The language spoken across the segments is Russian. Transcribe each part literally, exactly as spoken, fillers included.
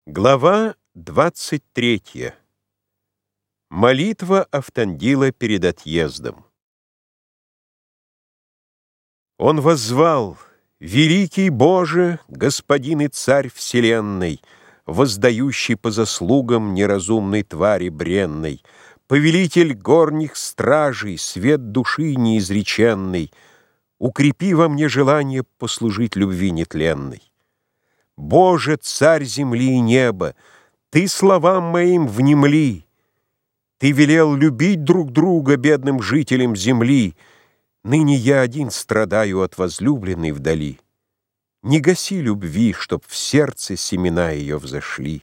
Глава двадцать третья. Молитва Автандила перед отъездом. Он воззвал: «Великий Боже, Господин и Царь вселенной, воздающий по заслугам неразумной твари бренной, повелитель горних стражей, свет души неизреченный, укрепи во мне желание послужить любви нетленной. Боже, Царь земли и неба, Ты словам моим внемли. Ты велел любить друг друга бедным жителям земли. Ныне я один страдаю от возлюбленной вдали. Не гаси любви, чтоб в сердце семена ее взошли.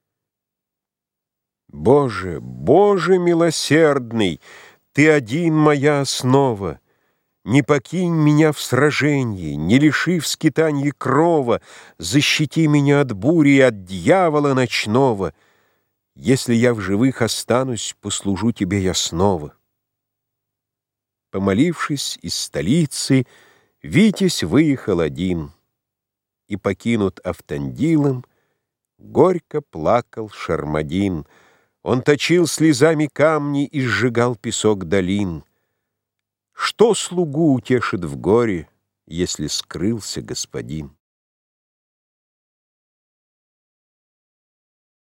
Боже, Боже милосердный, Ты один моя основа. Не покинь меня в сражении, не лиши в скитанье крова, защити меня от бури и от дьявола ночного. Если я в живых останусь, послужу тебе я снова». Помолившись из столицы, Витязь выехал один, и, покинут Автандилом, горько плакал Шармадин. Он точил слезами камни и сжигал песок долин. Что слугу утешит в горе, если скрылся господин?